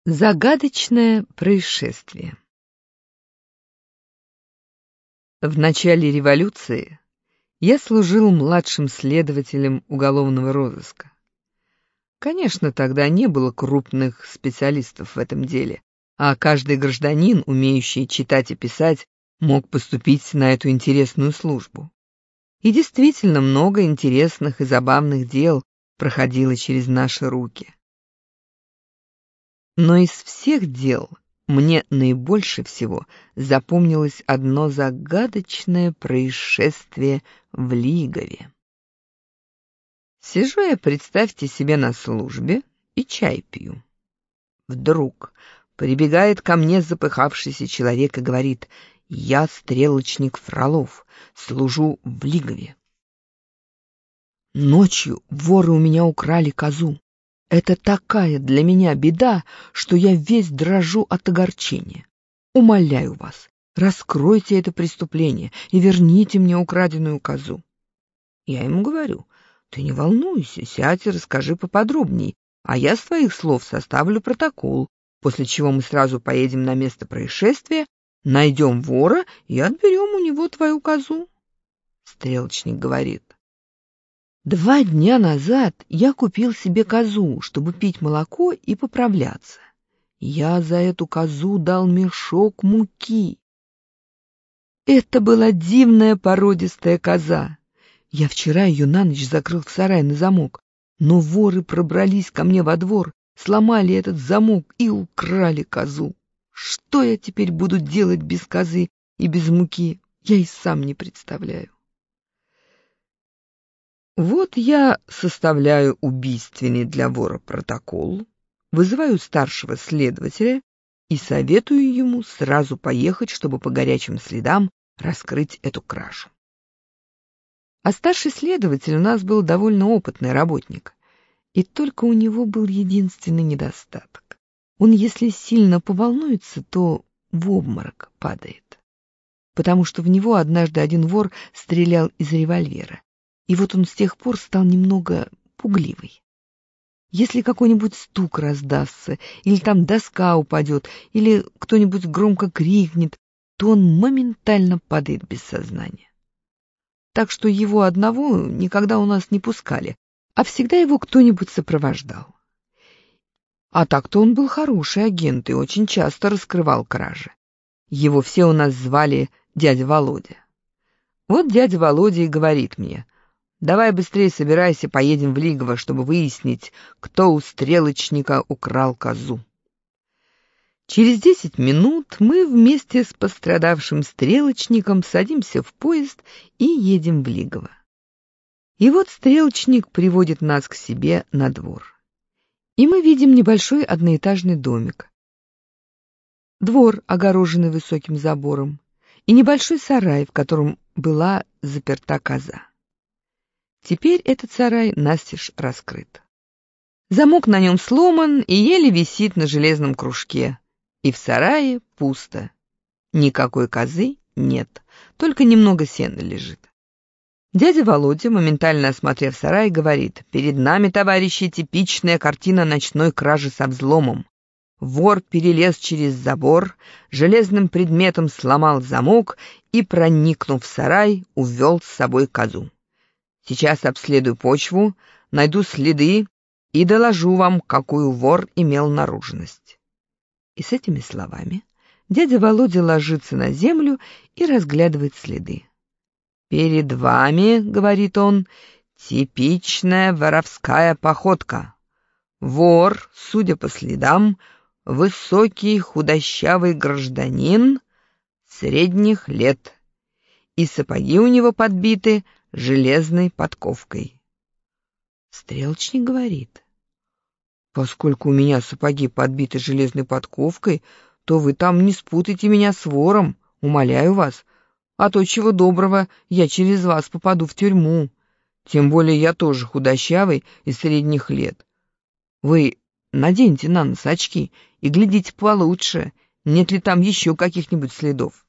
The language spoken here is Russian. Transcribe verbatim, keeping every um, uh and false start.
Загадочное происшествие. В начале революции я служил младшим следователем уголовного розыска. Конечно, тогда не было крупных специалистов в этом деле, а каждый гражданин, умеющий читать и писать, мог поступить на эту интересную службу. И действительно много интересных и забавных дел проходило через наши руки. Но из всех дел мне наибольше всего запомнилось одно загадочное происшествие в Лигове. Сижу я, представьте себе, на службе и чай пью. Вдруг прибегает ко мне запыхавшийся человек и говорит: «Я стрелочник Фролов, служу в Лигове. Ночью воры у меня украли козу. Это такая для меня беда, что я весь дрожу от огорчения. Умоляю вас, раскройте это преступление и верните мне украденную козу». Я ему говорю: «Ты не волнуйся, сядь и расскажи поподробней, а я с твоих слов составлю протокол, после чего мы сразу поедем на место происшествия, найдем вора и отберем у него твою козу». Стрелочник говорит: «Два дня назад я купил себе козу, чтобы пить молоко и поправляться. Я за эту козу дал мешок муки. Это была дивная породистая коза. Я вчера ее на ночь закрыл в сарай на замок, но воры пробрались ко мне во двор, сломали этот замок и украли козу. Что я теперь буду делать без козы и без муки, я и сам не представляю». Вот я составляю убийственный для вора протокол, вызываю старшего следователя и советую ему сразу поехать, чтобы по горячим следам раскрыть эту кражу. А старший следователь у нас был довольно опытный работник, и только у него был единственный недостаток. Он, если сильно поволнуется, то в обморок падает, потому что в него однажды один вор стрелял из револьвера. И вот он с тех пор стал немного пугливый. Если какой-нибудь стук раздастся, или там доска упадет, или кто-нибудь громко крикнет, то он моментально падает без сознания. Так что его одного никогда у нас не пускали, а всегда его кто-нибудь сопровождал. А так-то он был хороший агент и очень часто раскрывал кражи. Его все у нас звали дядя Володя. Вот дядя Володя и говорит мне: «Давай быстрее собирайся, поедем в Лигово, чтобы выяснить, кто у стрелочника украл козу». Через десять минут мы вместе с пострадавшим стрелочником садимся в поезд и едем в Лигово. И вот стрелочник приводит нас к себе на двор. И мы видим небольшой одноэтажный домик. Двор, огороженный высоким забором, и небольшой сарай, в котором была заперта коза. Теперь этот сарай настежь раскрыт. Замок на нем сломан и еле висит на железном кружке. И в сарае пусто. Никакой козы нет, только немного сена лежит. Дядя Володя, моментально осмотрев сарай, говорит: «Перед нами, товарищи, типичная картина ночной кражи со взломом. Вор перелез через забор, железным предметом сломал замок и, проникнув в сарай, увел с собой козу. Сейчас обследую почву, найду следы и доложу вам, какую вор имел наружность». И с этими словами дядя Володя ложится на землю и разглядывает следы. «Перед вами, — говорит он, — типичная воровская походка. Вор, судя по следам, высокий худощавый гражданин средних лет, и сапоги у него подбиты железной подковкой». Стрелочник говорит: «Поскольку у меня сапоги подбиты железной подковкой, то вы там не спутайте меня с вором, умоляю вас, а то чего доброго я через вас попаду в тюрьму, тем более я тоже худощавый и средних лет. Вы наденьте на нос очки и глядите получше, нет ли там еще каких-нибудь следов».